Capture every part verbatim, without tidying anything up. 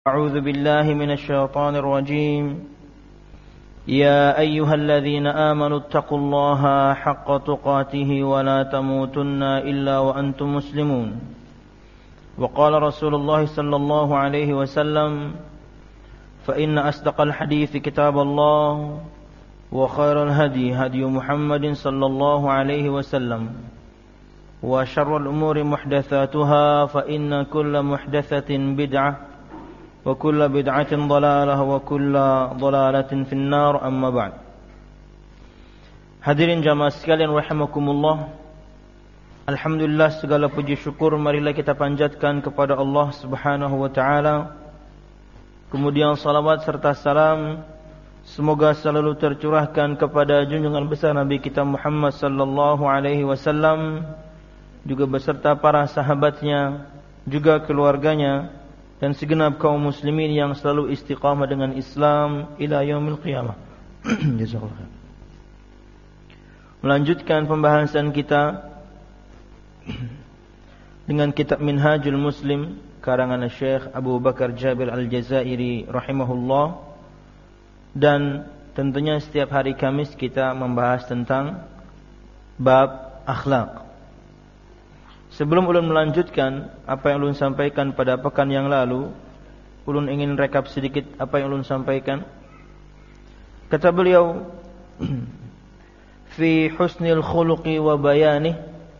أعوذ بالله من الشيطان الرجيم يا أيها الذين آمنوا اتقوا الله حق تقاته ولا تموتن إلا وأنتم مسلمون وقال رسول الله صلى الله عليه وسلم فإن أصدق الحديث كتاب الله وخير الهدي هدي محمد صلى الله عليه وسلم وشر الأمور محدثاتها فإن كل محدثة بدعة wa kullu bid'atin dhalalah wa kullu dhalalatin finnar amma ba'd. Hadirin jamaah sekalian rahimakumullah. Alhamdulillah, segala puji syukur marilah kita panjatkan kepada Allah Subhanahu wa taala. Kemudian salawat serta salam semoga selalu tercurahkan kepada junjungan besar Nabi kita Muhammad sallallahu alaihi wasallam, juga beserta para sahabatnya, juga keluarganya, dan segenap kaum muslimin yang selalu istiqamah dengan Islam ila yaumil qiyamah. Jazakallahu. Melanjutkan pembahasan kita dengan kitab Minhajul Muslim karangan Syekh Abu Bakar Jabir Al-Jazairi rahimahullah, dan tentunya setiap hari Kamis kita membahas tentang bab akhlak. Sebelum ulun melanjutkan apa yang ulun sampaikan pada pekan yang lalu, ulun ingin rekap sedikit apa yang ulun sampaikan. Kata beliau, fi husnil khuluqi wa bayanih,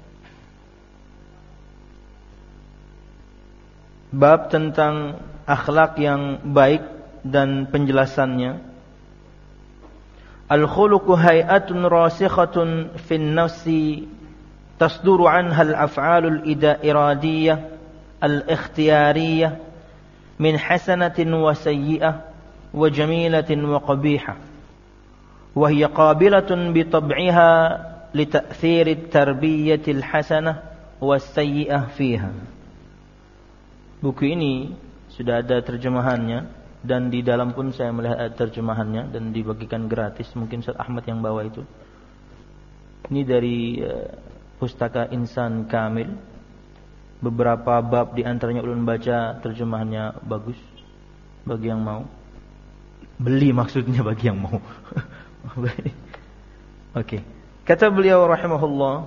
bab tentang akhlak yang baik dan penjelasannya. Al-khuluqu hay'atun rasikhatun fin nafsi تصدر عنها الأفعال الإرادية الاختيارية من حسنة وسيئة وجميلة وقبيحة، وهي قابلة بطبعها لتأثير التربية الحسنة والسيئة فيها. Buku ini sudah ada terjemahannya, dan di dalam pun saya melihat terjemahannya dan dibagikan gratis. Mungkin Ustaz Ahmad yang bawa itu. Ini dari uh, Pustaka Insan Kamil. Beberapa bab di antaranya ulun baca, terjemahannya bagus. Bagi yang mau beli, maksudnya bagi yang mau. Oke. Okay. Kata beliau rahimahullah,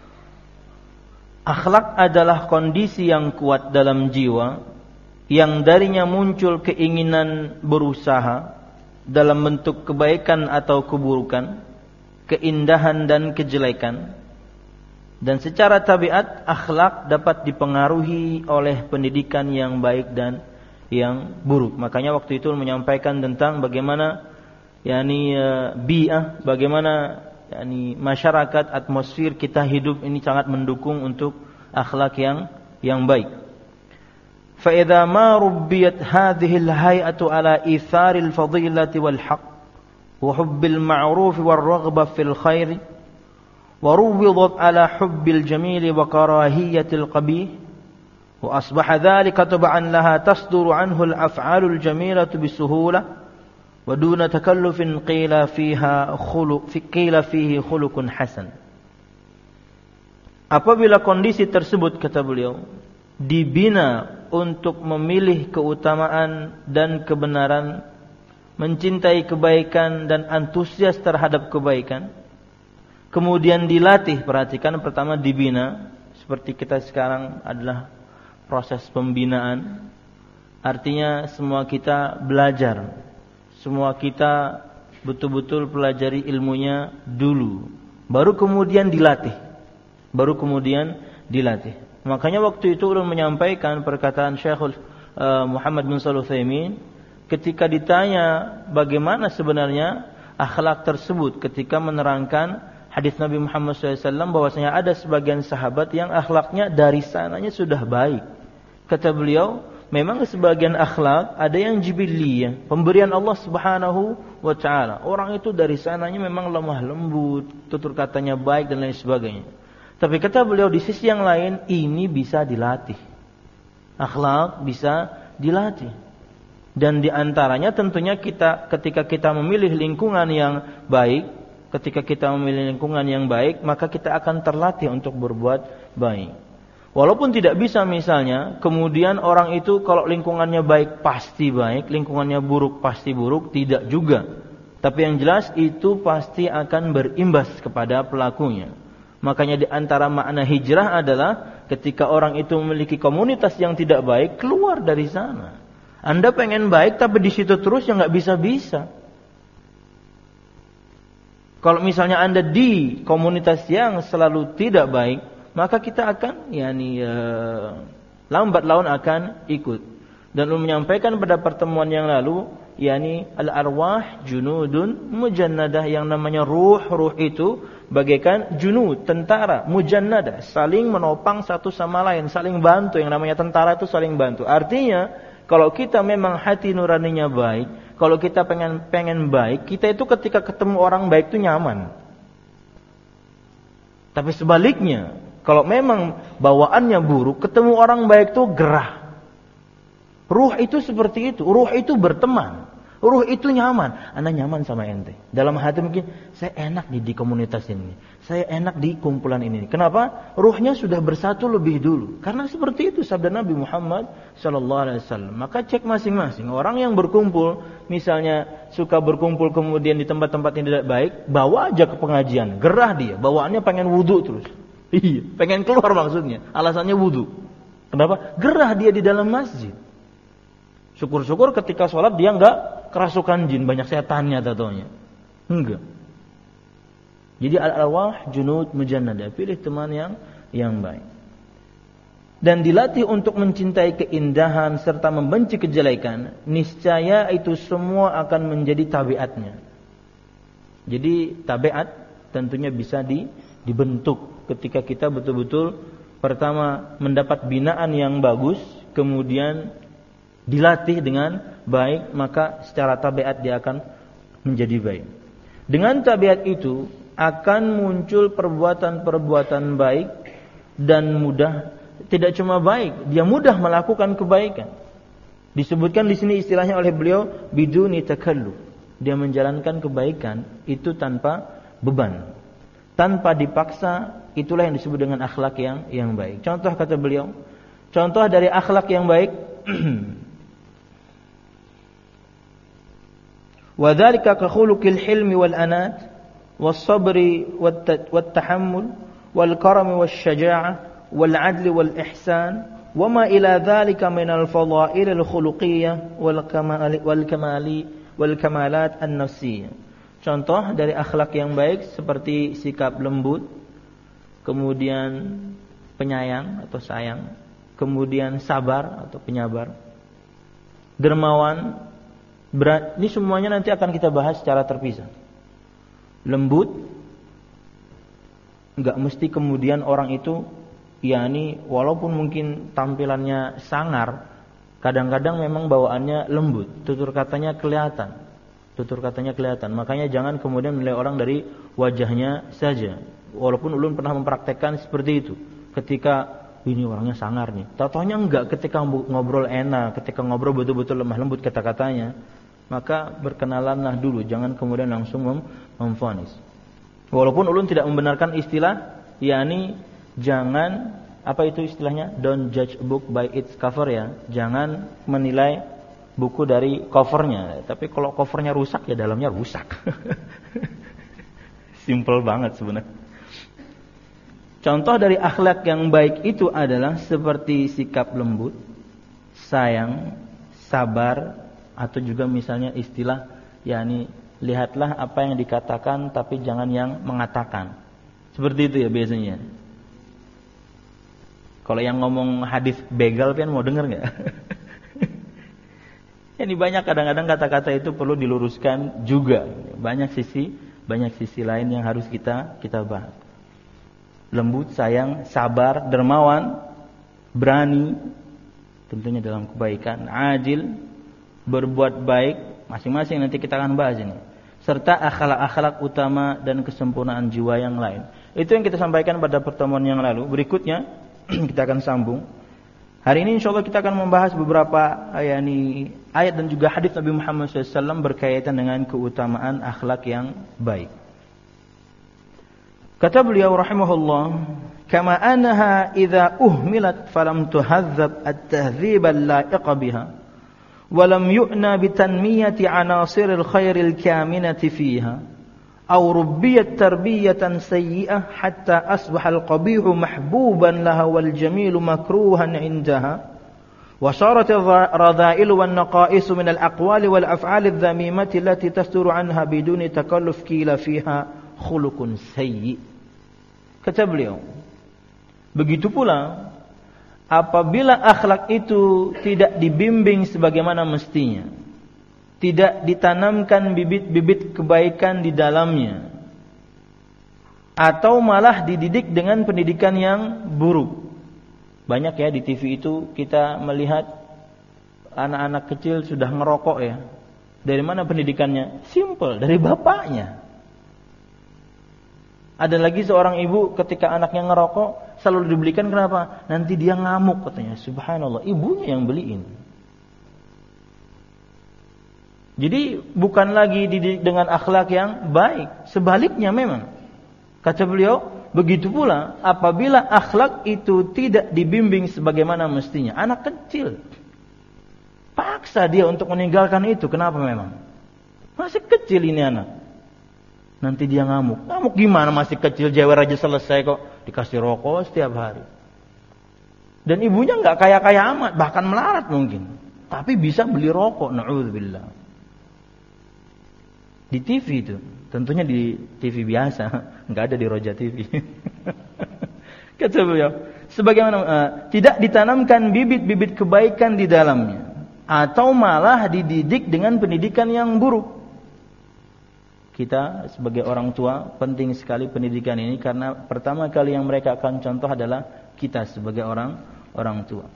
akhlak adalah kondisi yang kuat dalam jiwa, yang darinya muncul keinginan berusaha dalam bentuk kebaikan atau keburukan, keindahan dan kejelekan. Dan secara tabiat akhlak dapat dipengaruhi oleh pendidikan yang baik dan yang buruk. Makanya waktu itu menyampaikan tentang bagaimana yakni uh, bi'ah, bagaimana yakni masyarakat, atmosfer kita hidup ini sangat mendukung untuk akhlak yang yang baik. Fa idza ma rubbiyat hadhihi al-hay'atu ala itharil fadilati wal haqq wa hubbil ma'ruf war raghbah fil khair وروضت على حب الجميل وكراهية القبيح وأصبح ذلك تبعا لها تصدر عنه الأفعال الجميلة بسهولة ودون تكلف قيل فيها خلق قيل فيه خلق حسن. Apabila kondisi tersebut, kata beliau, dibina untuk memilih keutamaan dan kebenaran, mencintai kebaikan dan antusias terhadap kebaikan, kemudian dilatih, perhatikan, pertama dibina, seperti kita sekarang adalah proses pembinaan. Artinya semua kita belajar, semua kita betul-betul pelajari ilmunya dulu, baru kemudian dilatih, baru kemudian dilatih. Makanya waktu itu ulun menyampaikan perkataan Syekhul uh, Muhammad bin Shalih Al-Utsaimin ketika ditanya bagaimana sebenarnya akhlak tersebut, ketika menerangkan hadis Nabi Muhammad shallallahu alaihi wasallam bahwasanya ada sebagian sahabat yang akhlaknya dari sananya sudah baik. Kata beliau, memang sebagian akhlak ada yang jibiliyah, pemberian Allah Subhanahu wa taala. Orang itu dari sananya memang lemah lembut, tutur katanya baik dan lain sebagainya. Tapi kata beliau di sisi yang lain, ini bisa dilatih. Akhlak bisa dilatih. Dan di antaranya tentunya kita ketika kita memilih lingkungan yang baik, ketika kita memilih lingkungan yang baik, maka kita akan terlatih untuk berbuat baik. Walaupun tidak bisa misalnya, kemudian orang itu kalau lingkungannya baik pasti baik, lingkungannya buruk pasti buruk, tidak juga. Tapi yang jelas itu pasti akan berimbas kepada pelakunya. Makanya di antara makna hijrah adalah ketika orang itu memiliki komunitas yang tidak baik, keluar dari sana. Anda pengen baik tapi di situ terus ya nggak bisa-bisa. Kalau misalnya Anda di komunitas yang selalu tidak baik, maka kita akan yakni uh, lambat laun akan ikut. Dan lu menyampaikan pada pertemuan yang lalu, yakni al-arwah junudun mujannadah, yang namanya ruh, ruh itu bagaikan junud, tentara, mujannadah, saling menopang satu sama lain, saling bantu. Yang namanya tentara itu saling bantu. Artinya, kalau kita memang hati nuraninya baik, kalau kita pengen pengen baik, kita itu ketika ketemu orang baik itu nyaman. Tapi sebaliknya, kalau memang bawaannya buruk, ketemu orang baik itu gerah. Ruh itu seperti itu. Ruh itu berteman. Ruh itu nyaman. Anda nyaman sama ente. Dalam hati mungkin, saya enak di, di komunitas ini. Saya enak di kumpulan ini. Kenapa? Ruhnya sudah bersatu lebih dulu. Karena seperti itu sabda Nabi Muhammad sallallahu alaihi wasallam. Maka cek masing-masing. Orang yang berkumpul, misalnya suka berkumpul kemudian di tempat-tempat yang tidak baik, bawa aja ke pengajian. Gerah dia. Bawaannya pengen wudu terus. Iya, pengen keluar maksudnya. Alasannya wudu. Kenapa? Gerah dia di dalam masjid. Syukur-syukur ketika sholat dia enggak kerasukan jin, banyak setannya tatonya. Enggak. Jadi al-arwah junud mujannadah, pilih teman yang yang baik. Dan dilatih untuk mencintai keindahan serta membenci kejelekan, niscaya itu semua akan menjadi tabiatnya. Jadi tabiat tentunya bisa di, dibentuk ketika kita betul-betul pertama mendapat binaan yang bagus, kemudian dilatih dengan baik, maka secara tabiat dia akan menjadi baik. Dengan tabiat itu akan muncul perbuatan-perbuatan baik dan mudah, tidak cuma baik, dia mudah melakukan kebaikan. Disebutkan di sini istilahnya oleh beliau biduni takalluf. Dia menjalankan kebaikan itu tanpa beban, tanpa dipaksa. Itulah yang disebut dengan akhlak yang yang baik. Contoh kata beliau, contoh dari akhlak yang baik وذلك كخلق الحلم والأنات والصبر والتحمل والكرم والشجاعة والعدل والإحسان وما إلى ذلك من الفضائل الخلقية والكمال والكمال والكمالات النفسية. Contoh dari akhlak yang baik seperti sikap lembut, kemudian penyayang atau sayang, kemudian sabar atau penyabar, dermawan. Berat, ini semuanya nanti akan kita bahas secara terpisah. Lembut, enggak mesti kemudian orang itu, yakni walaupun mungkin tampilannya sangar, kadang-kadang memang bawaannya lembut, tutur katanya kelihatan, tutur katanya kelihatan. Makanya jangan kemudian menilai orang dari wajahnya saja. Walaupun ulun pernah mempraktekkan seperti itu, ketika ini orangnya sangar nih, tatonya enggak, ketika ngobrol enak, ketika ngobrol betul-betul lemah lembut kata-katanya, maka berkenalanlah dulu, jangan kemudian langsung mem- memvonis. Walaupun ulun tidak membenarkan istilah, yakni jangan, apa itu istilahnya, don't judge a book by its cover, ya, jangan menilai buku dari covernya. Tapi kalau covernya rusak, ya dalamnya rusak. Simple banget sebenarnya. Contoh dari akhlak yang baik itu adalah seperti sikap lembut, sayang, sabar, atau juga misalnya istilah, yakni lihatlah apa yang dikatakan tapi jangan yang mengatakan. Seperti itu ya biasanya. Kalau yang ngomong hadis begal kan mau denger nggak? Ini banyak kadang-kadang kata-kata itu perlu diluruskan juga. Banyak sisi, banyak sisi lain yang harus kita kita bahas. Lembut, sayang, sabar, dermawan, berani, tentunya dalam kebaikan, adil, berbuat baik, masing-masing nanti kita akan bahas ini. Serta akhlak-akhlak utama dan kesempurnaan jiwa yang lain. Itu yang kita sampaikan pada pertemuan yang lalu. Berikutnya kita akan sambung. Hari ini insyaallah kita akan membahas beberapa ayat, ayat dan juga hadis Nabi Muhammad shallallahu alaihi wasallam berkaitan dengan keutamaan akhlak yang baik. Kata beliau rahimahullah, kama annaha idza uhmilat falam tuhadzab at-tahdzib al-la'iq biha wa lam yu'na bi tanmiyati anasir al-khair al-kaminati fiha aw rubbiyat tarbiyatan sayyi'ah hatta asbaha al-qabihu mahbuban laha wal jamilu makruhan 'indaha وصارت الرذائل والنقائص من الأقوال والأفعال الذميمة التي تصدر عنها بدون تكلف قيل فيها خلق سيء. Kata beliau, begitu pula apabila akhlak itu tidak dibimbing sebagaimana mestinya, tidak ditanamkan bibit-bibit kebaikan di dalamnya, atau malah dididik dengan pendidikan yang buruk. Banyak ya di T V itu kita melihat anak-anak kecil sudah ngerokok ya. Dari mana pendidikannya? Simple, dari bapaknya. Ada lagi seorang ibu ketika anaknya ngerokok selalu dibelikan, kenapa? Nanti dia ngamuk katanya. Subhanallah, ibunya yang beliin. Jadi bukan lagi dididik dengan akhlak yang baik, sebaliknya memang. Kata beliau, begitu pula apabila akhlak itu tidak dibimbing sebagaimana mestinya. Anak kecil paksa dia untuk meninggalkan itu. Kenapa memang? Masih kecil ini anak. Nanti dia ngamuk. Ngamuk gimana, masih kecil, jewer aja selesai kok. Dikasih rokok setiap hari. Dan ibunya gak kaya-kaya amat, bahkan melarat mungkin. Tapi bisa beli rokok, na'udzubillah. Di T V itu, tentunya di T V biasa, nggak ada di Roja T V. Kata beliau, sebagaimana uh, tidak ditanamkan bibit-bibit kebaikan di dalamnya, atau malah dididik dengan pendidikan yang buruk. Kita sebagai orang tua penting sekali pendidikan ini, karena pertama kali yang mereka akan contoh adalah kita sebagai orang orang tua.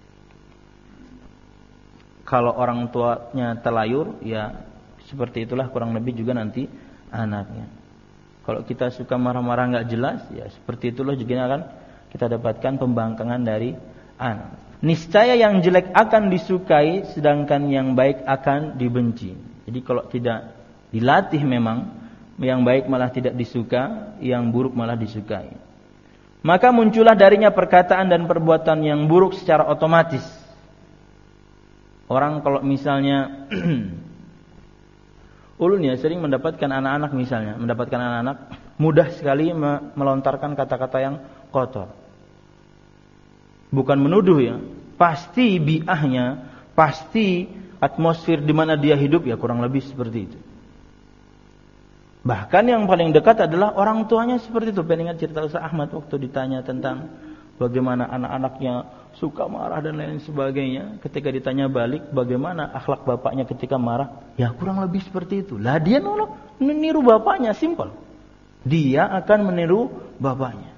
Kalau orang tuanya terlayur, ya seperti itulah kurang lebih juga nanti anaknya. Kalau kita suka marah-marah nggak jelas, ya seperti itulah juga akan kita dapatkan pembangkangan dari anak. Niscaya yang jelek akan disukai, sedangkan yang baik akan dibenci. Jadi kalau tidak dilatih memang, yang baik malah tidak disuka, yang buruk malah disukai. Maka muncullah darinya perkataan dan perbuatan yang buruk secara otomatis. Orang kalau misalnya ulun ya sering mendapatkan anak-anak misalnya, mendapatkan anak-anak mudah sekali melontarkan kata-kata yang kotor. Bukan menuduh ya, pasti biahnya, pasti atmosfer di mana dia hidup ya kurang lebih seperti itu. Bahkan yang paling dekat adalah orang tuanya seperti itu. Pengen ingat cerita Ustaz Ahmad waktu ditanya tentang bagaimana anak-anaknya suka marah dan lain sebagainya. Ketika ditanya balik bagaimana akhlak bapaknya ketika marah, ya kurang lebih seperti itu. Lah dia nolak, meniru bapaknya, simple. Dia akan meniru bapaknya.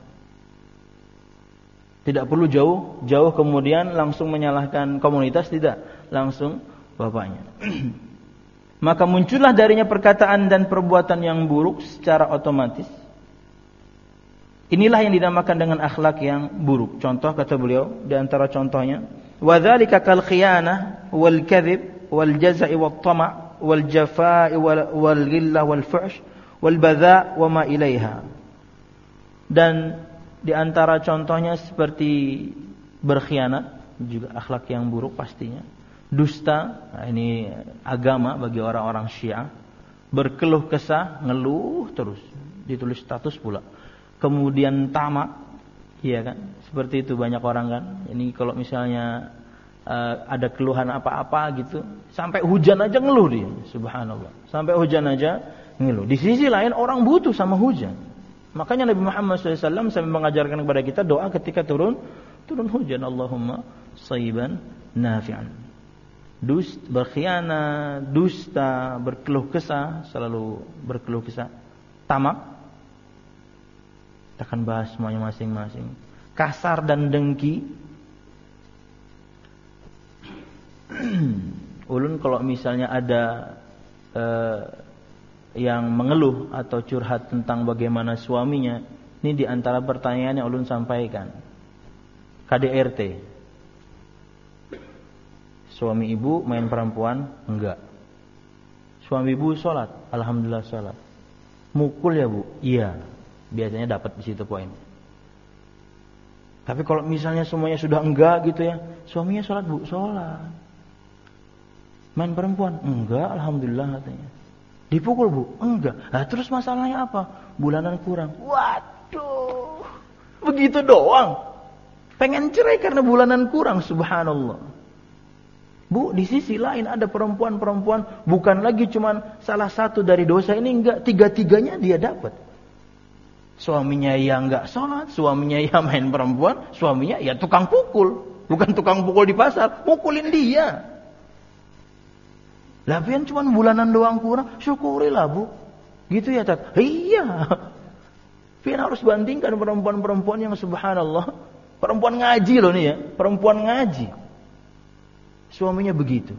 Tidak perlu jauh-jauh kemudian langsung menyalahkan komunitas, tidak, langsung bapaknya. Maka muncullah darinya perkataan dan perbuatan yang buruk secara otomatis. Inilah yang dinamakan dengan akhlak yang buruk. Contoh kata beliau, di antara contohnya, wa dzalika kal khiyanah wal kadhib wal jazaa'i wat tama' wal jafaa'i wal ghillah wal fuhsh wal badha' wa ma ilaiha. Dan di antara contohnya seperti berkhianat, juga akhlak yang buruk pastinya. Dusta, nah ini agama bagi orang-orang Syiah. Berkeluh kesah, ngeluh terus, ditulis status pula. Kemudian tamak, iya kan? Seperti itu banyak orang kan. Ini kalau misalnya uh, ada keluhan apa-apa gitu, sampai hujan aja ngeluh dia. Subhanallah. Sampai hujan aja ngeluh. Di sisi lain orang butuh sama hujan. Makanya Nabi Muhammad shallallahu alaihi wasallam sampai mengajarkan kepada kita doa ketika turun turun hujan. Allahumma shayban nafi'an. Dust, berkhianat, dusta, berkeluh kesah, selalu berkeluh kesah. Tamak, kita akan bahas semuanya masing-masing. Kasar dan dengki. Ulun kalau misalnya ada eh, yang mengeluh atau curhat tentang bagaimana suaminya, ini di antara pertanyaan yang ulun sampaikan. K D R T. Suami ibu main perempuan? Enggak. Suami ibu sholat? Alhamdulillah sholat. Mukul ya bu? Iya. Biasanya dapat di situ poin. Tapi kalau misalnya semuanya sudah enggak gitu ya, suaminya sholat bu, sholat. Main perempuan? Enggak, alhamdulillah katanya. Dipukul bu? Enggak. Nah, terus masalahnya apa? Bulanan kurang. Waduh, begitu doang. Pengen cerai karena bulanan kurang, subhanallah. Bu, di sisi lain ada perempuan-perempuan bukan lagi cuman salah satu dari dosa ini, enggak, tiga-tiganya dia dapat. Suaminya ya enggak sholat, suaminya ya main perempuan, suaminya ya tukang pukul. Bukan tukang pukul di pasar, pukulin dia. Lah pian cuman bulanan doang kurang, syukurilah bu. Gitu ya Tat? Iya. Pian harus bandingkan perempuan-perempuan yang subhanallah. Perempuan ngaji loh nih ya, perempuan ngaji. Suaminya begitu.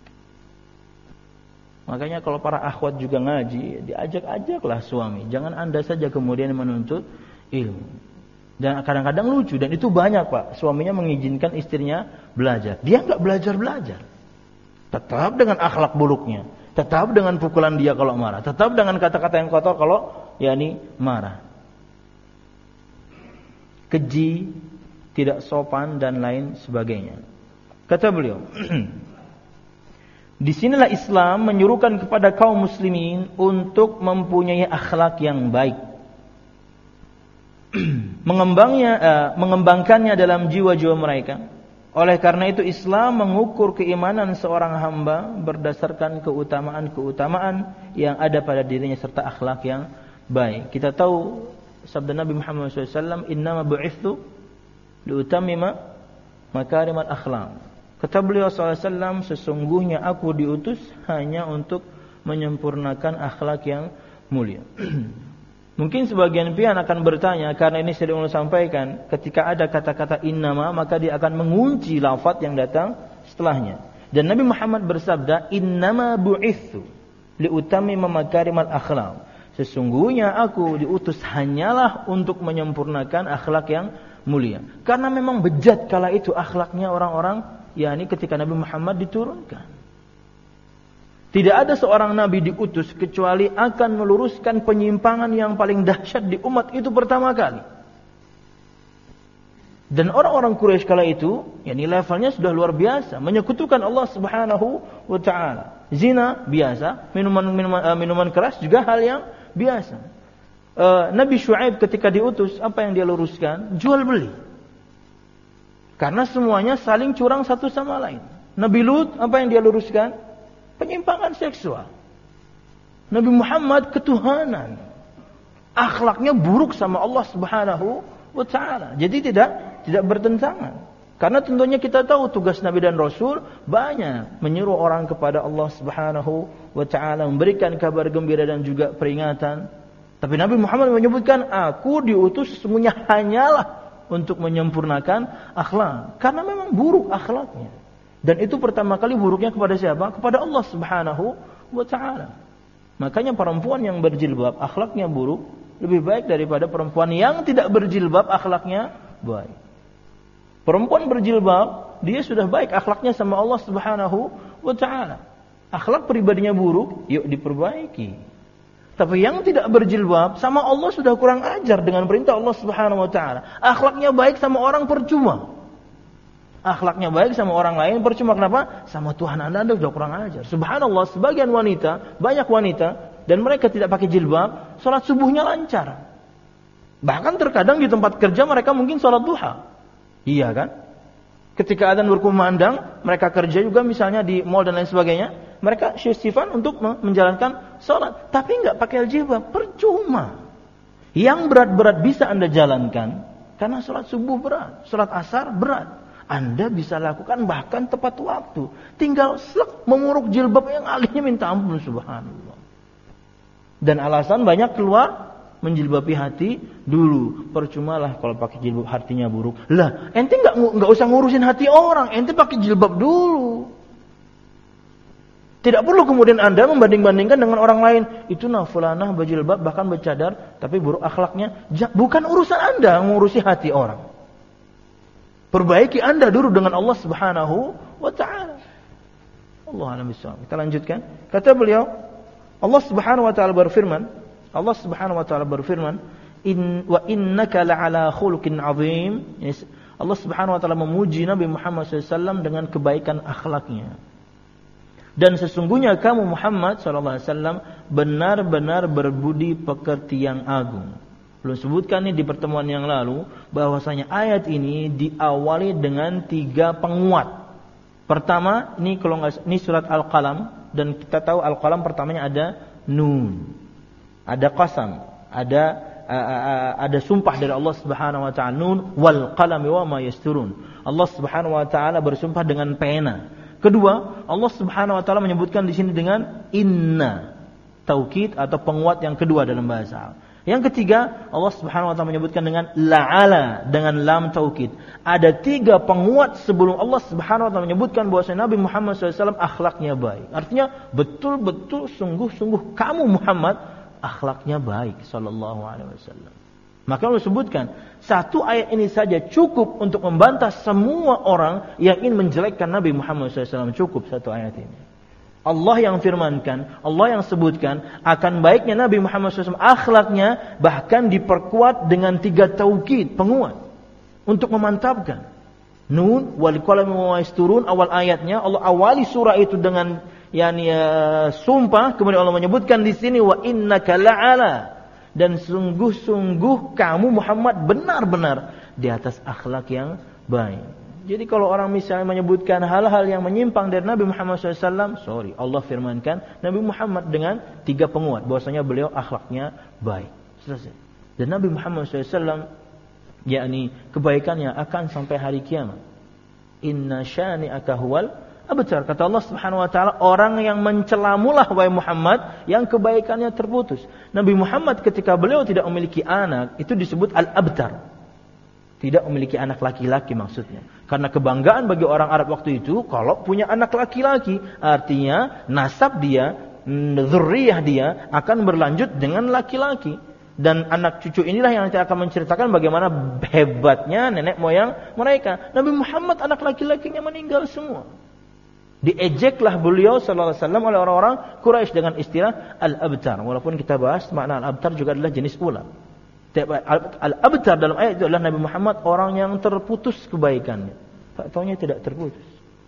Makanya kalau para akhwat juga ngaji, diajak-ajaklah suami. Jangan anda saja kemudian menuntut ilmu. Dan kadang-kadang lucu, dan itu banyak pak. Suaminya mengizinkan istrinya belajar. Dia nggak belajar-belajar. Tetap dengan akhlak buruknya. Tetap dengan pukulan dia kalau marah. Tetap dengan kata-kata yang kotor kalau yakni marah. Keji, tidak sopan, dan lain sebagainya. Kata beliau, disinilah Islam menyuruhkan kepada kaum muslimin untuk mempunyai akhlak yang baik, mengembangnya, uh, mengembangkannya dalam jiwa-jiwa mereka. Oleh karena itu Islam mengukur keimanan seorang hamba berdasarkan keutamaan-keutamaan yang ada pada dirinya serta akhlak yang baik. Kita tahu sabda Nabi Muhammad shallallahu alaihi wasallam, "Innama bu'itsu liutammima makarimal akhlaq." Kata beliau shallallahu alaihi wasallam, sesungguhnya aku diutus hanya untuk menyempurnakan akhlak yang mulia. Mungkin sebagian pian akan bertanya, karena ini sering Allah sampaikan, ketika ada kata-kata innama, maka dia akan mengunci lafaz yang datang setelahnya. Dan Nabi Muhammad bersabda, innama bu'itsu liutammima makarimal akhlaq. Sesungguhnya aku diutus hanyalah untuk menyempurnakan akhlak yang mulia. Karena memang bejat kala itu akhlaknya orang-orang, yakni ketika Nabi Muhammad diturunkan. Tidak ada seorang nabi diutus kecuali akan meluruskan penyimpangan yang paling dahsyat di umat itu pertama kali. Dan orang-orang Quraisy kala itu, yakni levelnya sudah luar biasa, menyekutukan Allah Subhanahu wa taala. Zina biasa, minuman minuman, uh, minuman keras juga hal yang biasa. Uh, Nabi Syuaib ketika diutus, apa yang dia luruskan? Jual beli. Karena semuanya saling curang satu sama lain. Nabi Lut, apa yang dia luruskan? Penyimpangan seksual. Nabi Muhammad ketuhanan. Akhlaknya buruk sama Allah Subhanahu wa taala. Jadi tidak tidak bertentangan. Karena tentunya kita tahu tugas Nabi dan Rasul banyak menyuruh orang kepada Allah Subhanahu wa taala, memberikan kabar gembira dan juga peringatan. Tapi Nabi Muhammad menyebutkan, aku diutus sesungguhnya hanyalah untuk menyempurnakan akhlak. Karena memang buruk akhlaknya. Dan itu pertama kali buruknya kepada siapa? Kepada Allah Subhanahu wa taala. Makanya perempuan yang berjilbab akhlaknya buruk lebih baik daripada perempuan yang tidak berjilbab akhlaknya baik. Perempuan berjilbab, dia sudah baik akhlaknya sama Allah Subhanahu wa taala. Akhlak pribadinya buruk, yuk diperbaiki. Tapi yang tidak berjilbab sama Allah sudah kurang ajar dengan perintah Allah Subhanahu wa taala. Akhlaknya baik sama orang percuma. Akhlaknya baik sama orang lain percuma. Kenapa? Sama Tuhan Anda, Anda sudah kurang ajar. Subhanallah, sebagian wanita, banyak wanita, dan mereka tidak pakai jilbab, sholat subuhnya lancar. Bahkan terkadang di tempat kerja mereka mungkin sholat duha. Iya kan? Ketika adzan berkumandang, mereka kerja juga misalnya di mall dan lain sebagainya, mereka syustifan untuk menjalankan sholat. Tapi nggak pakai jilbab, percuma. Yang berat-berat bisa Anda jalankan, karena sholat subuh berat, sholat asar berat. Anda bisa lakukan bahkan tepat waktu. Tinggal slek menguruk jilbab yang alihnya minta ampun, subhanallah. Dan alasan banyak keluar menjilbabi hati dulu. Percumalah kalau pakai jilbab hatinya buruk. Lah, ente enggak enggak usah ngurusin hati orang, ente pakai jilbab dulu. Tidak perlu kemudian Anda membanding-bandingkan dengan orang lain. Itu nah fulanah berjilbab bahkan bercadar tapi buruk akhlaknya. Bukan urusan Anda ngurusi hati orang. Perbaiki Anda dulu dengan Allah Subhanahu wa taala. Allah a'lam bishawab. Kita lanjutkan. Kata beliau, Allah Subhanahu wa taala berfirman, Allah Subhanahu wa taala berfirman, In wa innaka la'ala khuluqin 'azim. Allah Subhanahu wa taala memuji Nabi Muhammad shallallahu alaihi wasallam dengan kebaikan akhlaknya. Dan sesungguhnya kamu Muhammad shallallahu alaihi wasallam benar-benar berbudi pekerti yang agung. Belum sebutkan nih di pertemuan yang lalu bahwasanya ayat ini diawali dengan tiga penguat. Pertama, ini kalau nggak ini surat Al-Qalam dan kita tahu Al-Qalam pertamanya ada nun, ada qasam, ada uh, uh, ada sumpah dari Allah Subhanahu wa taala, nun wal qalami wa ma yasturun. Allah Subhanahu wa taala bersumpah dengan pena. Kedua, Allah Subhanahu wa taala menyebutkan di sini dengan inna, taukid atau penguat yang kedua dalam bahasa Arab. Yang ketiga, Allah Subhanahu wa taala menyebutkan dengan la'ala dengan lam taukid. Ada tiga penguat sebelum Allah Subhanahu wa taala menyebutkan bahwa Nabi Muhammad shallallahu alaihi wasallam akhlaknya baik. Artinya betul-betul sungguh-sungguh kamu Muhammad akhlaknya baik sallallahu alaihi wasallam. Maka Allah sebutkan satu ayat ini saja cukup untuk membantah semua orang yang ingin menjelekkan Nabi Muhammad shallallahu alaihi wasallam. Cukup satu ayat ini. Allah yang firmankan, Allah yang sebutkan akan baiknya Nabi Muhammad shallallahu alaihi wasallam akhlaknya, bahkan diperkuat dengan tiga taukid, penguat untuk memantapkan. Nun wal qalami wa yasturun, awal ayatnya Allah awali surah itu dengan yakni uh, sumpah, kemudian Allah menyebutkan di sini wa innaka la'ala, dan sungguh-sungguh kamu Muhammad benar-benar di atas akhlak yang baik. Jadi kalau orang misalnya menyebutkan hal-hal yang menyimpang dari Nabi Muhammad shallallahu alaihi wasallam, sorry, Allah firmankan Nabi Muhammad dengan tiga penguat, bahwasanya beliau akhlaknya baik. Selesai. Dan Nabi Muhammad shallallahu alaihi wasallam, yakni kebaikannya akan sampai hari kiamat. Inna syani'aka huwal abtar. Kata Allah Subhanahu wa taala, orang yang mencelamulah wahai Muhammad yang kebaikannya terputus. Nabi Muhammad ketika beliau tidak memiliki anak, itu disebut al-abtar. Tidak memiliki anak laki-laki maksudnya. Karena kebanggaan bagi orang Arab waktu itu kalau punya anak laki-laki, artinya nasab dia, dzurriyyah dia akan berlanjut dengan laki-laki. Dan anak cucu inilah yang nanti akan menceritakan bagaimana hebatnya nenek moyang mereka. Nabi Muhammad anak laki-lakinya meninggal semua. Diejeklah beliau sallallahu alaihi wasallam oleh orang-orang Quraisy dengan istilah al-abtar. Walaupun kita bahas makna al-abtar juga adalah jenis ular. Al-abtar dalam ayat itu adalah Nabi Muhammad orang yang terputus kebaikannya. Tak taunya tidak terputus.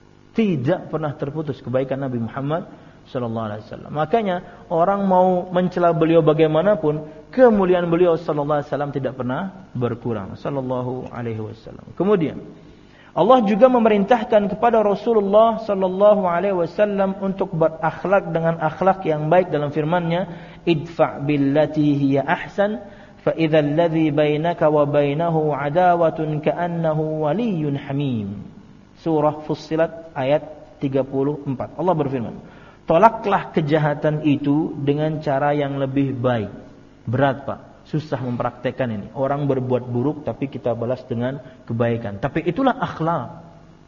Tidak pernah terputus kebaikan Nabi Muhammad sallallahu alaihi wasallam. Makanya orang mau mencela beliau bagaimanapun, kemuliaan beliau sallallahu alaihi wasallam tidak pernah berkurang sallallahu alaihi wasallam. Kemudian Allah juga memerintahkan kepada Rasulullah sallallahu alaihi wasallam untuk berakhlak dengan akhlak yang baik dalam firman-Nya, idfa' billati hiya ahsan فَإِذَا الَّذِي بَيْنَكَ وَبَيْنَهُ عَدَاوَةٌ كَأَنَّهُ وَلِيٌّ حَمِيمٌ. Surah Fussilat ayat tiga puluh empat. Allah berfirman, tolaklah kejahatan itu dengan cara yang lebih baik. Berat Pak, susah mempraktekkan ini. Orang berbuat buruk tapi kita balas dengan kebaikan. Tapi itulah akhlak.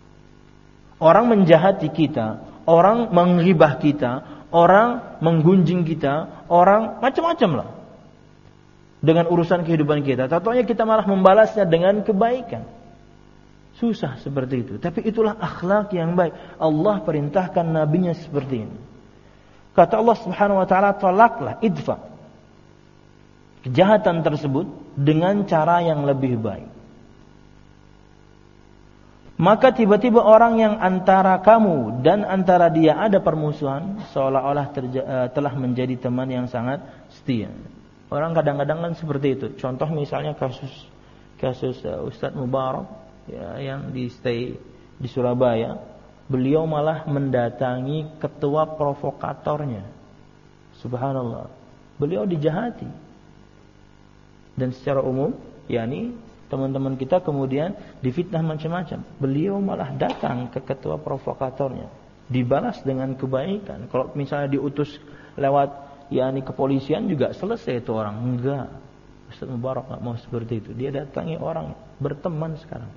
Orang menjahati kita, orang menghibah kita, orang menggunjing kita, orang macam-macam lah dengan urusan kehidupan kita. Tentunya kita malah membalasnya dengan kebaikan. Susah seperti itu. Tapi itulah akhlak yang baik. Allah perintahkan nabinya seperti ini. Kata Allah Subhanahu wa taala, tolaklah, idfa, kejahatan tersebut dengan cara yang lebih baik. Maka tiba-tiba orang yang antara kamu dan antara dia ada permusuhan, seolah-olah terja- telah menjadi teman yang sangat setia. Orang kadang-kadang kan seperti itu. Contoh misalnya kasus kasus uh, Ustadz Mubarak ya, yang di stay di Surabaya, beliau malah mendatangi ketua provokatornya. Subhanallah. Beliau dijahati. Dan secara umum, yakni teman-teman kita kemudian difitnah macam-macam. Beliau malah datang ke ketua provokatornya, dibalas dengan kebaikan. Kalau misalnya diutus lewat yakni kepolisian juga selesai itu orang. Enggak. Ustaz Mubarak enggak mau seperti itu. Dia datangi orang, berteman sekarang.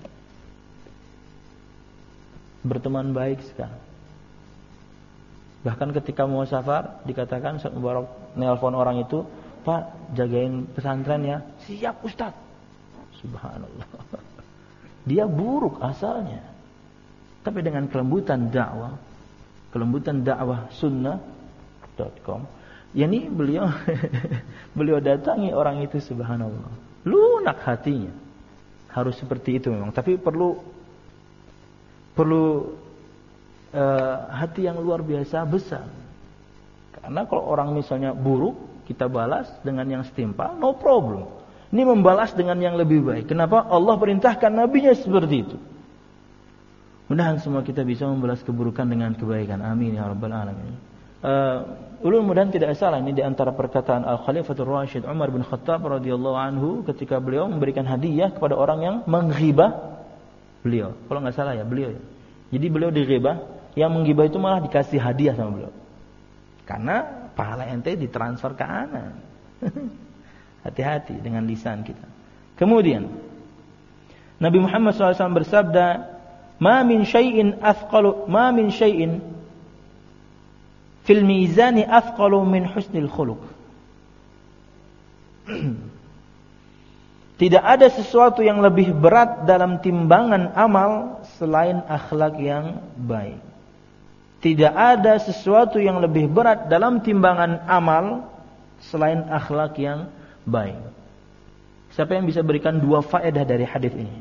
Berteman baik sekarang. Bahkan ketika mau safar dikatakan Ustaz Mubarak nelpon orang itu, "Pak, jagain pesantren ya." "Siap, Ustaz." Subhanallah. Dia buruk asalnya. Tapi dengan kelembutan dakwah, kelembutan dakwah sunnah dot com, Ya ini beliau beliau datangi orang itu, subhanallah. Lunak hatinya. Harus seperti itu memang, tapi perlu perlu uh, hati yang luar biasa besar. Karena kalau orang misalnya buruk, kita balas dengan yang setimpal, no problem. Ini membalas dengan yang lebih baik. Kenapa? Allah perintahkan nabinya seperti itu. Mudah-mudahan semua kita bisa membalas keburukan dengan kebaikan. Amin ya rabbal alamin. Uh, ulun mudah-mudahan tidak salah ini di antara perkataan Al-Khalifatul Rasyid Umar bin Khattab radhiyallahu anhu ketika beliau memberikan hadiah kepada orang yang menghibah beliau. Kalau enggak salah ya, beliau ya. Jadi beliau dighibah, yang menghibah itu malah dikasih hadiah sama beliau. Karena pahala ente ditransfer ke ana. Hati-hati dengan lisan kita. Kemudian Nabi Muhammad shallallahu alaihi wasallam bersabda, "Ma min syai'in athqalu ma min syai'in fil mizani athqalu min husnil khuluq." Tidak ada sesuatu yang lebih berat dalam timbangan amal selain akhlak yang baik. Tidak ada sesuatu yang lebih berat dalam timbangan amal selain akhlak yang baik. Siapa yang bisa berikan dua faedah dari hadis ini?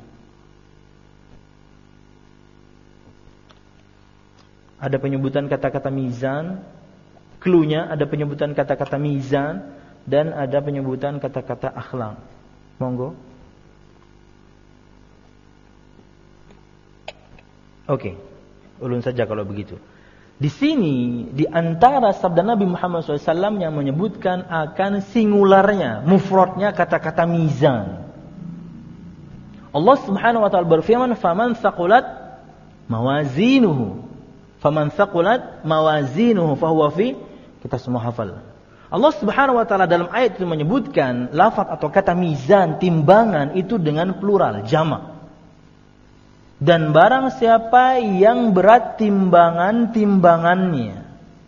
Ada penyebutan kata-kata mizan, clue-nya ada penyebutan kata-kata mizan dan ada penyebutan kata-kata akhlak. Monggo. Oke. Ulun saja kalau begitu. Di sini, di antara sabda Nabi Muhammad shallallahu alaihi wasallam yang menyebutkan akan singularnya, mufradnya kata-kata mizan. Allah Subhanahu wa taala berfirman, "Faman thaqulat mawazinuhu." Faman thaqulat mawazinuhu fahuwa fi, kita semua hafal. Allah Subhanahu wa taala dalam ayat itu menyebutkan lafaz atau kata mizan, timbangan itu dengan plural, jamak. Dan barang siapa yang berat timbangan-timbangannya.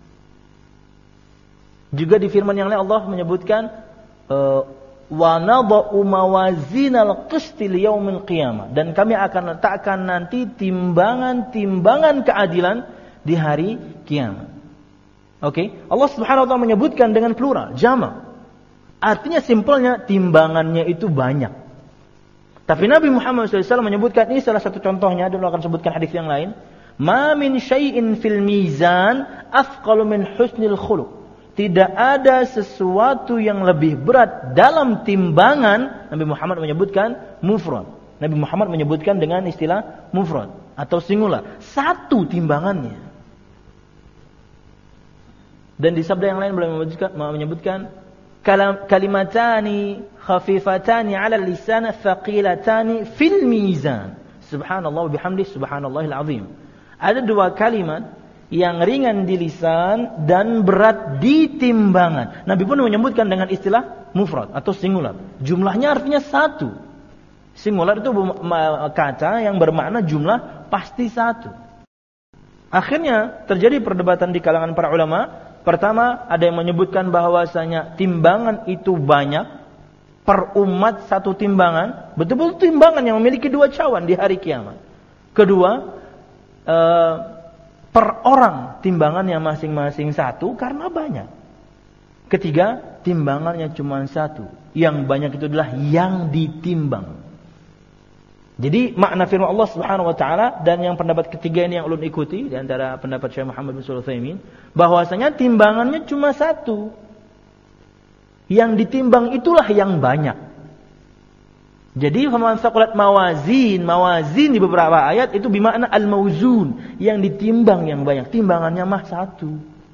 Juga di firman yang lain Allah menyebutkan wa nadha'u mawazinal qisti liyaumil qiyamah, dan kami akan letakkan nanti timbangan-timbangan keadilan di hari kiamat. Oke, okay? Allah Subhanahu wa taala menyebutkan dengan plural, jamak. Artinya simpelnya timbangannya itu banyak. Tapi Nabi Muhammad shallallahu alaihi wasallam menyebutkan, ini salah satu contohnya, dan akan sebutkan hadis yang lain. Ma min syai'in fil mizan athqalu min husnil khuluq. Tidak ada sesuatu yang lebih berat dalam timbangan. Nabi Muhammad menyebutkan mufrad. Nabi Muhammad menyebutkan dengan istilah mufrad atau singular. Satu timbangannya. Dan di sabda yang lain beliau menyebutkan, menyebutkan kalimatani khafifatani 'ala lisan thaqilatani fil mizan. Subhanallah wa bihamdihi subhanallahil azim. Ada dua kalimat yang ringan di lisan dan berat di timbangan. Nabi pun menyebutkan dengan istilah mufrad atau singular. Jumlahnya artinya satu. Singular itu kata yang bermakna jumlah pasti satu. Akhirnya terjadi perdebatan di kalangan para ulama. Pertama, ada yang menyebutkan bahwasanya timbangan itu banyak, per umat satu timbangan, betul-betul timbangan yang memiliki dua cawan di hari kiamat. Kedua, eh, per orang timbangannya masing-masing satu karena banyak. Ketiga, timbangannya cuma satu, yang banyak itu adalah yang ditimbang. Jadi makna firman Allah Subhanahu wa taala, dan yang pendapat ketiga ini yang ulun ikuti di antara pendapat Syekh Muhammad bin Shalih Al-Utsaimin, bahwasanya timbangannya cuma satu. Yang ditimbang itulah yang banyak. Jadi faman thaqulat mawazin, mawazin di beberapa ayat itu bermakna al-mauzun, yang ditimbang yang banyak, timbangannya mah satu.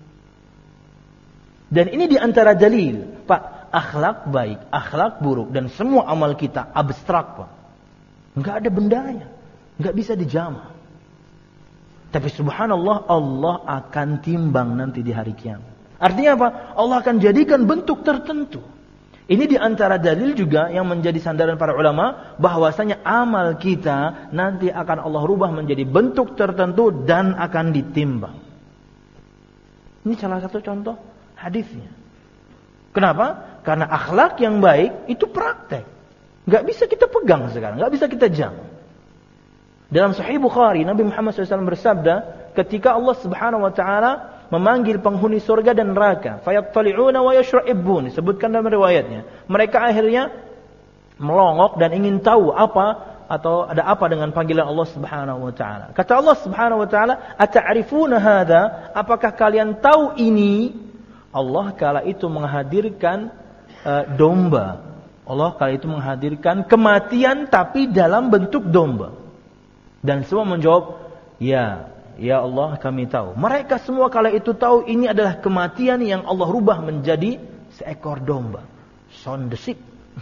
Dan ini di antara dalil, Pak, akhlak baik, akhlak buruk dan semua amal kita abstrak, Pak. Enggak ada bendanya, enggak bisa dijamah. Tapi subhanallah, Allah akan timbang nanti di hari kiamat. Artinya apa? Allah akan jadikan bentuk tertentu. Ini di antara dalil juga yang menjadi sandaran para ulama, bahwasanya amal kita nanti akan Allah rubah menjadi bentuk tertentu dan akan ditimbang. Ini salah satu contoh hadisnya. Kenapa? Karena akhlak yang baik itu praktek. Gak bisa kita pegang sekarang, gak bisa kita jam. Dalam Sahih Bukhari, Nabi Muhammad shallallahu alaihi wasallam bersabda, ketika Allah Subhanahu wa taala memanggil penghuni surga dan neraka. Fayattali'una wa yashra'ibun. Disebutkan dalam riwayatnya. Mereka akhirnya melongok dan ingin tahu apa atau ada apa dengan panggilan Allah Subhanahu wa taala. Kata Allah Subhanahu wa taala, "Ata'rifuna hadza?" Apakah kalian tahu ini? Allah kala itu menghadirkan uh, domba. Allah kala itu menghadirkan kematian tapi dalam bentuk domba. Dan semua menjawab, "Ya, ya Allah, kami tahu." Mereka semua kala itu tahu ini adalah kematian yang Allah rubah menjadi seekor domba. Sound the sick.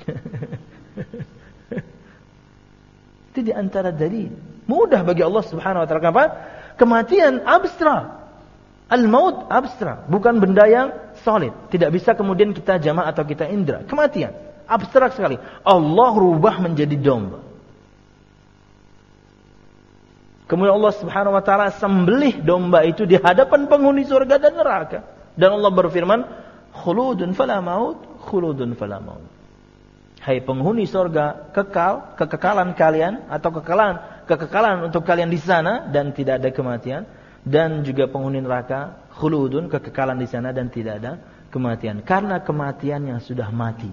Itu di antara dalil. Mudah bagi Allah Subhanahu wa taala. Kenapa? Kematian abstrak. Al-maut abstrak, bukan benda yang solid. Tidak bisa kemudian kita jama' atau kita indra. Kematian abstrak sekali. Allah rubah menjadi domba. Kemudian Allah Subhanahu wa taala sembelih domba itu di hadapan penghuni surga dan neraka. Dan Allah berfirman, "Khuludun fala maut, khuludun fala maut." Hai penghuni surga, kekal, kekekalan kalian atau kekekalan, kekekalan untuk kalian di sana dan tidak ada kematian. Dan juga penghuni neraka, khuludun, kekekalan di sana dan tidak ada kematian. Karena kematian yang sudah mati.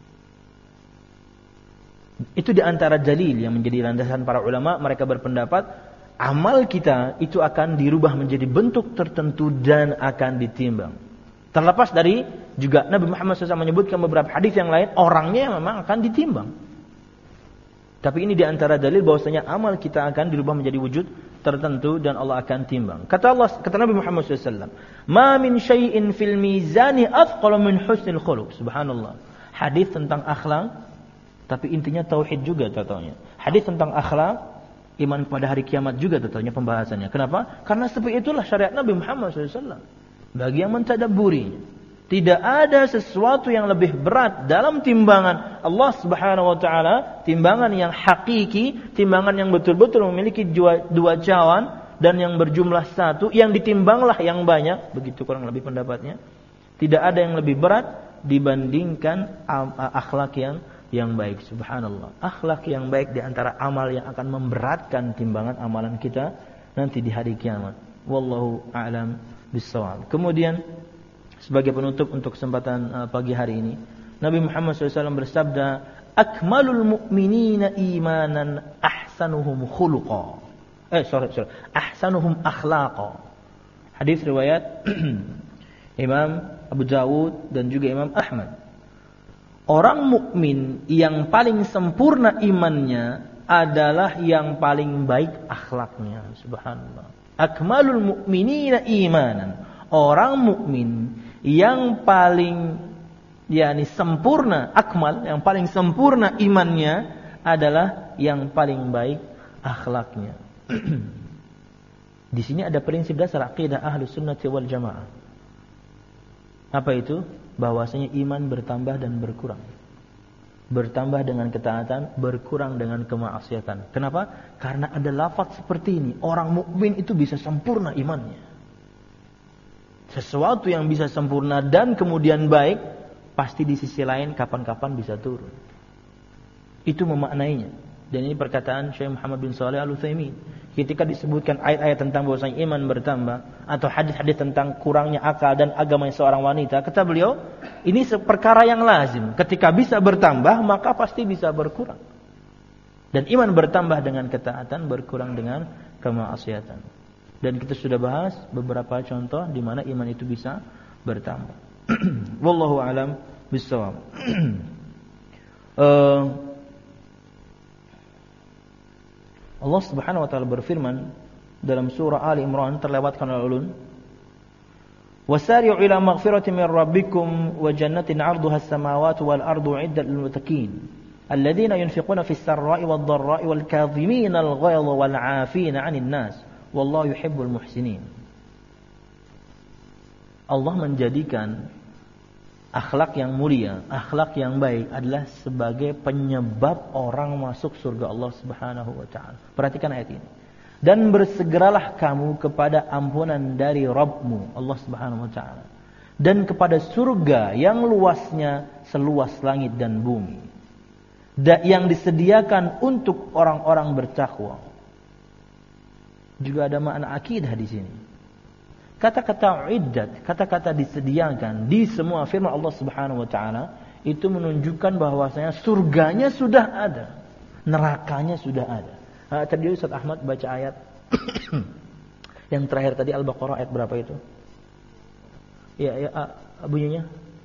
Itu di antara dalil yang menjadi landasan para ulama. Mereka berpendapat amal kita itu akan dirubah menjadi bentuk tertentu dan akan ditimbang. Terlepas dari juga Nabi Muhammad shallallahu alaihi wasallam menyebutkan beberapa hadis yang lain, orangnya memang akan ditimbang. Tapi ini di antara dalil bahwasanya amal kita akan dirubah menjadi wujud tertentu dan Allah akan timbang. Kata Allah, kata Nabi Muhammad shallallahu alaihi wasallam, "Ma min syai'in fil mizani athqal min husnil khuluq." Subhanallah. Hadis tentang akhlak, tapi intinya tauhid juga katanya. Hadis tentang akhlak, iman pada hari kiamat juga katanya pembahasannya. Kenapa? Karena seperti itulah syariat Nabi Muhammad shallallahu alaihi wasallam. Bagi yang mentadabburinya, tidak ada sesuatu yang lebih berat dalam timbangan Allah Subhanahu wa taala, timbangan yang hakiki, timbangan yang betul-betul memiliki dua, dua cawan dan yang berjumlah satu, yang ditimbanglah yang banyak, begitu kurang lebih pendapatnya. Tidak ada yang lebih berat dibandingkan akhlak yang yang baik. Subhanallah. Akhlak yang baik di antara amal yang akan memberatkan timbangan amalan kita nanti di hari kiamat. Wallahu a'lam bissawab. Kemudian sebagai penutup untuk kesempatan uh, pagi hari ini, Nabi Muhammad shallallahu alaihi wasallam bersabda, "Akmalul mu'minina imanan ahsanuhum khuluqa." Eh sorry sorry, ahsanuhum akhlaqa. Hadis riwayat Imam Abu Dawud dan juga Imam Ahmad. Orang mukmin yang paling sempurna imannya adalah yang paling baik akhlaknya. Subhanallah. Akmalul mu'minina imanan. Orang mukmin yang paling yakni sempurna akmal, yang paling sempurna imannya adalah yang paling baik akhlaknya. Di sini ada prinsip dasar akidah Ahlus Sunnah wal Jamaah. Apa itu? Bahwasanya iman bertambah dan berkurang. Bertambah dengan ketaatan, berkurang dengan kemaksiatan. Kenapa? Karena ada lafaz seperti ini. Orang mukmin itu bisa sempurna imannya. Sesuatu yang bisa sempurna dan kemudian baik, pasti di sisi lain kapan-kapan bisa turun. Itu memaknainya. Dan ini perkataan Syekh Muhammad bin Shalih Al-Utsaimin. Ketika disebutkan ayat-ayat tentang bahwasanya iman bertambah, atau hadis-hadis tentang kurangnya akal dan agama seorang wanita, kata beliau, ini perkara yang lazim. Ketika bisa bertambah, maka pasti bisa berkurang. Dan iman bertambah dengan ketaatan, berkurang dengan kemaksiatan. Dan kita sudah bahas beberapa contoh di mana iman itu bisa bertambah. Wallahu a'lam bishawab. uh, Allah Subhanahu wa taala berfirman dalam surah Ali Imran, terlewatkan oleh ulun, "Wasari'u ila maghfiratin min rabbikum wa jannatin 'arduha as-samawati wal ardu 'iddat lil muttaqin alladziina yunfiquna fis sarra'i wad dharra'i wal kaadhimina al ghayza wal 'aafina 'anil nas wallahu yuhibbul muhsinin." Allah menjadikan akhlak yang mulia, akhlak yang baik adalah sebagai penyebab orang masuk surga Allah Subhanahu wa taala. Perhatikan ayat ini. Dan bersegeralah kamu kepada ampunan dari Rabbmu, Allah Subhanahu wa taala, dan kepada surga yang luasnya seluas langit dan bumi, yang disediakan untuk orang-orang bertakwa. Juga ada makna akidah di sini. Kata-kata uiddat, kata-kata disediakan di semua firman Allah Subhanahu wa taala itu menunjukkan bahwasanya surganya sudah ada, nerakanya sudah ada. Nah, tadi Ustaz Ahmad baca ayat yang terakhir tadi Al-Baqarah ayat berapa itu? Ya, ya bunyinya.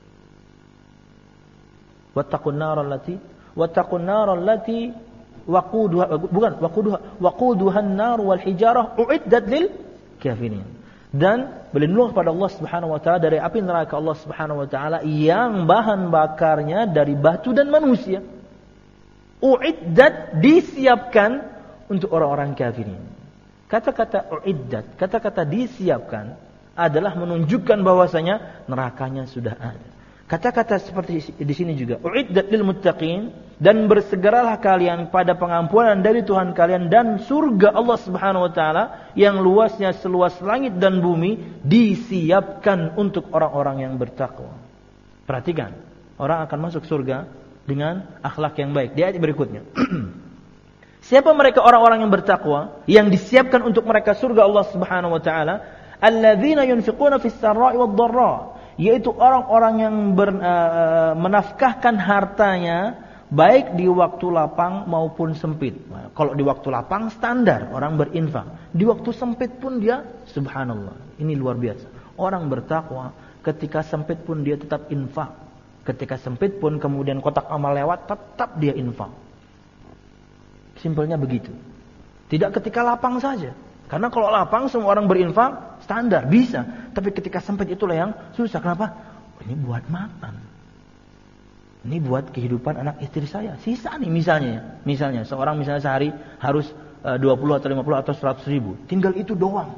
Wattaqun naral lati wattaqun naral lati waquduha bukan waquduha waquduhan nar wal hijarah uiddat lil kafirin. Dan berlindunglah kepada Allah Subhanahu wa taala dari api neraka Allah Subhanahu wa taala yang bahan bakarnya dari batu dan manusia. Uiddat disiapkan untuk orang-orang kafirin. Kata-kata uiddat, kata-kata disiapkan adalah menunjukkan bahwasanya nerakanya sudah ada. Kata-kata seperti di sini juga, uiddat lil muttaqin, dan bersegeralah kalian pada pengampunan dari Tuhan kalian dan surga Allah Subhanahu wa taala yang luasnya seluas langit dan bumi disiapkan untuk orang-orang yang bertakwa. Perhatikan, orang akan masuk surga dengan akhlak yang baik. Di ayat berikutnya. Siapa mereka orang-orang yang bertakwa yang disiapkan untuk mereka surga Allah Subhanahu wa taala? Alladzina yunfiquna fis sarra'i wad dharra, yaitu orang-orang yang ber, uh, menafkahkan hartanya baik di waktu lapang maupun sempit. Nah, kalau di waktu lapang standar orang berinfak, di waktu sempit pun dia subhanallah. Ini luar biasa. Orang bertakwa ketika sempit pun dia tetap infak. Ketika sempit pun kemudian kotak amal lewat tetap dia infak. Simpelnya begitu. Tidak ketika lapang saja. Karena kalau lapang semua orang berinfak standar bisa, tapi ketika sempit itulah yang susah. Kenapa? Oh, ini buat makan. Ini buat kehidupan anak istri saya. Sisa nih misalnya, misalnya seorang misalnya sehari harus uh, dua puluh atau lima puluh atau seratus ribu. Tinggal itu doang.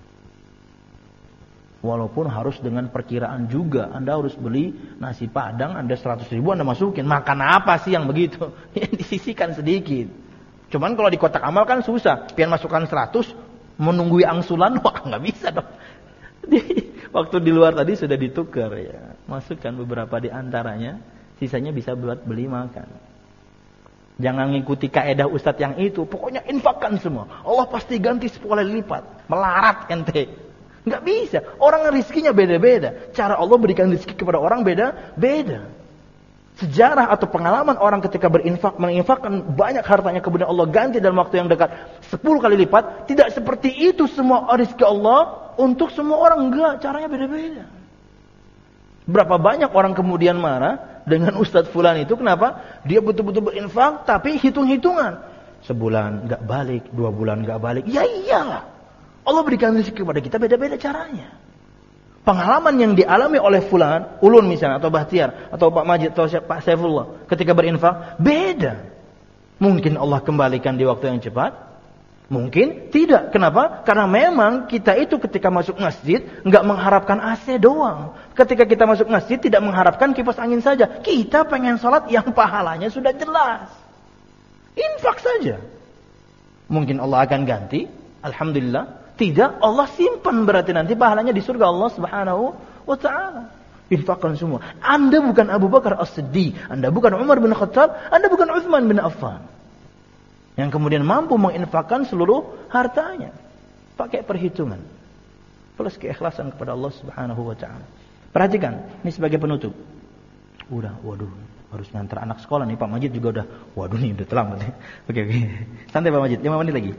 Walaupun harus dengan perkiraan juga. Anda harus beli nasi padang, Anda seratus ribu Anda masukin. Makan apa sih yang begitu? Disisihkan sedikit. Cuman kalau di kotak amal kan susah. Pian masukkan seratus, menunggu angsulan, wah nggak bisa dong. Di, waktu di luar tadi sudah ditukar ya. Masukkan beberapa di antaranya, sisanya bisa buat beli makan. Jangan ngikuti kaedah ustadz yang itu. Pokoknya infakkan semua. Allah pasti ganti sepuluh kali lipat. Melarat ente. Nggak bisa. Orang rizkinya beda-beda. Cara Allah berikan rizki kepada orang beda-beda. Sejarah atau pengalaman orang ketika berinfak, menginfakkan banyak hartanya kemudian Allah ganti dalam waktu yang dekat sepuluh kali lipat. Tidak seperti itu semua rezeki Allah untuk semua orang. Enggak, caranya beda-beda. Berapa banyak orang kemudian marah dengan Ustadz Fulan itu. Kenapa? Dia betul-betul berinfak tapi hitung-hitungan. Sebulan enggak balik, dua bulan enggak balik. Ya iyalah. Allah berikan rezeki kepada kita beda-beda caranya. Pengalaman yang dialami oleh Fulan, Ulun misalnya, atau Bahtiar, atau Pak Majid, atau Pak Saifullah ketika berinfak, beda. Mungkin Allah kembalikan di waktu yang cepat, mungkin tidak. Kenapa? Karena memang kita itu ketika masuk masjid, enggak mengharapkan A C doang. Ketika kita masuk masjid, tidak mengharapkan kipas angin saja. Kita pengen sholat yang pahalanya sudah jelas. Infak saja. Mungkin Allah akan ganti, alhamdulillah. Tidak, Allah simpan berarti nanti pahalanya di surga Allah Subhanahu wa taala. Infakkan semua. Anda bukan Abu Bakar As-Siddiq, Anda bukan Umar bin Khattab, Anda bukan Utsman bin Affan. Yang kemudian mampu menginfakkan seluruh hartanya. Pakai perhitungan. Plus keikhlasan kepada Allah Subhanahu wa taala. Perhatikan, ini sebagai penutup. Udah, waduh, harus ngantar anak sekolah nih, Pak Majid juga udah. Waduh nih, udah telang berarti. Oke, oke. Santai Pak Majid, lima menit lagi.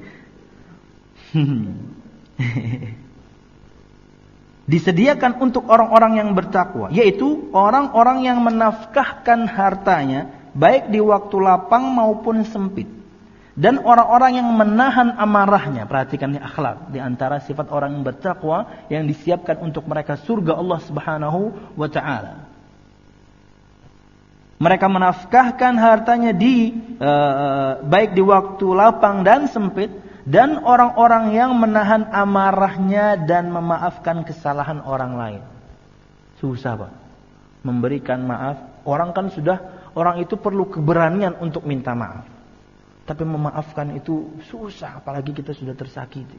Disediakan untuk orang-orang yang bertakwa, yaitu orang-orang yang menafkahkan hartanya baik di waktu lapang maupun sempit, dan orang-orang yang menahan amarahnya. Perhatikan ini akhlak di antara sifat orang yang bertakwa yang disiapkan untuk mereka surga Allah Subhanahu wa taala. Mereka menafkahkan hartanya di uh, baik di waktu lapang dan sempit, dan orang-orang yang menahan amarahnya dan memaafkan kesalahan orang lain. Susah Pak memberikan maaf. Orang kan sudah, orang itu perlu keberanian untuk minta maaf. Tapi memaafkan itu susah, apalagi kita sudah tersakiti.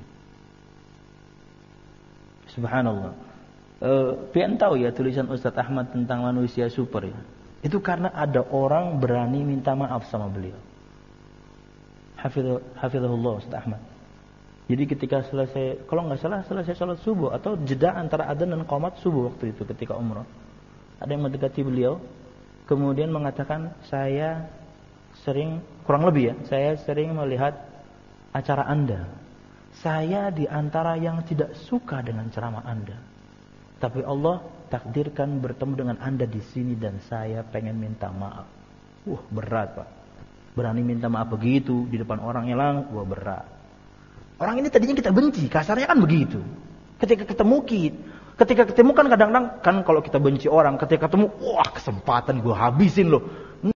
Subhanallah. Uh, Pian tahu ya tulisan Ustadz Ahmad tentang manusia super ya. Itu karena ada orang berani minta maaf sama beliau. Hafizahullah Ustaz Ahmad. Jadi ketika selesai, kalau nggak salah selesai sholat subuh atau jeda antara adzan dan qomat subuh waktu itu ketika umrah, ada yang mendekati beliau, kemudian mengatakan, saya sering, kurang lebih ya, saya sering melihat acara Anda. Saya di antara yang tidak suka dengan ceramah Anda. Tapi Allah takdirkan bertemu dengan Anda di sini dan saya pengen minta maaf. Wah, berat Pak. Berani minta maaf begitu di depan orang yang lang, wah berat. Orang ini tadinya kita benci, kasarnya kan begitu. Ketika ketemu kita, ketika ketemu kan kadang-kadang kan kalau kita benci orang, ketika ketemu, wah kesempatan gue habisin loh.